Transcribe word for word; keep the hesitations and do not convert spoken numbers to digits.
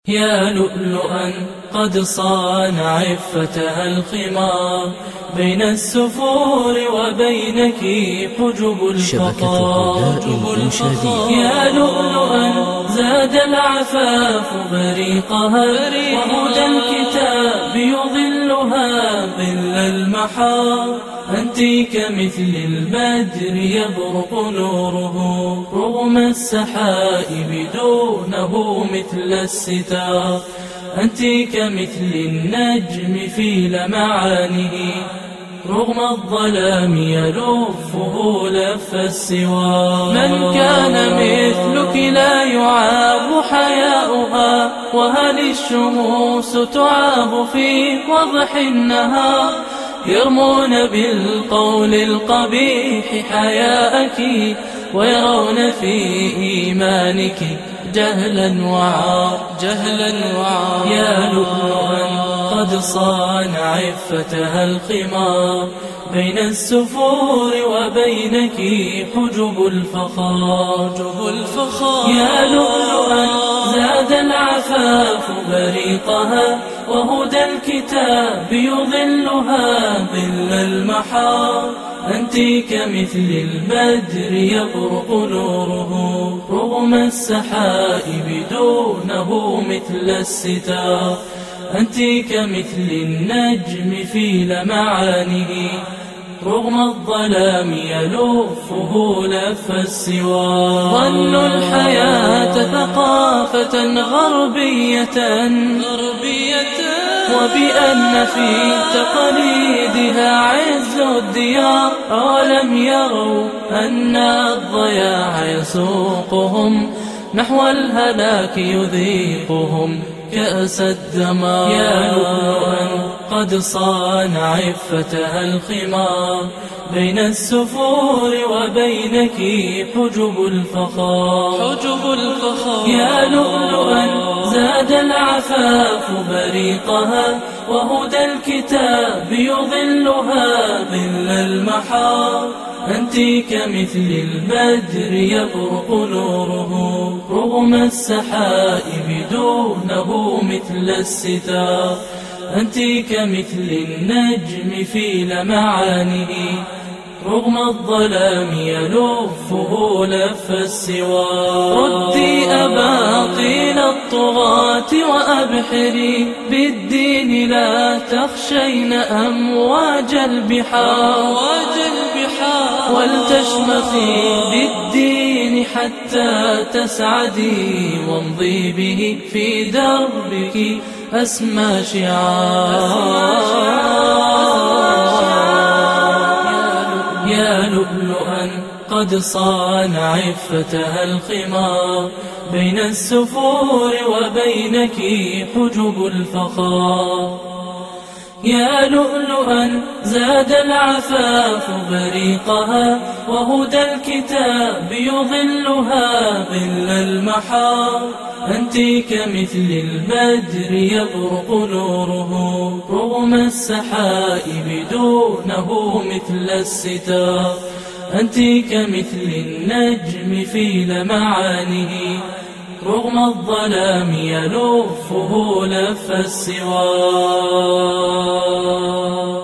يا لؤلؤا قد صان عفتها الخمار بين السفور وبينك حجب الفقار. يا لؤلؤا زاد العفاف بريقها وهدى الكتاب يظلها ظل المحار. أنت كمثل البدر يبرق نوره رغم السحائب دونه مثل الستار. أنت كمثل النجم في لمعانه رغم الظلام يلفه لف السوار. من كان مثلك لا يعاب حياؤها، وهل الشموس تعاب في وضح النهار؟ يرمون بالقول القبيح حياءك ويرون في إيمانك جهلا وعار. جهلا وعار. يا لؤلؤا قد صان عفتها الخمار بين السفور وبينك حجب الفخار. حجب الفخار. يا لؤلؤا زاد العفاف بريقها وهدى الكتاب يظلها ظل المحار. أنت كمثل البدر يبرق نوره رغم السحائب دونه مثل الستار. أنت كمثل النجم في لمعانه رغم الظلام يلفه لف السوار. ظنوا الحياة ثقافة غربية وبأن في تقاليدها عز الديار. أولم يروا أن الضياع يسوقهم نحو الهلاك يذيقهم كأس الدمار. يا لؤلؤا قد صان عفتها الخمار بين السفور وبينك حجب الفخار. حجب الفخار. يا لؤلؤا زاد العفاف بريقها وهدى الكتاب يظلها ظل المحار. أنت كمثل البدر يبرق نوره رغم السحائب دونه مثل الستار. أنت كمثل النجم في لمعانه رغم الظلام يلفه لف السوار. ردي أباطيل الطغاة وأبحري بالدين لا تخشين أمواج البحار. ولتشمخي بالدين حتى تسعدي وامضي به في دربك أسمى شعار. يا لؤلؤا قد صان عفتها الخمار بين السفور وبينك حجب الفخار. يا لؤلؤا زاد العفاف بريقها وهدى الكتاب يظلها ظل المحار. أنت كمثل البدر يبرق نوره رغم السحائب دونه مثل الستار. أنت كمثل النجم في لمعانه رغم الظلام يلفه لف السوار.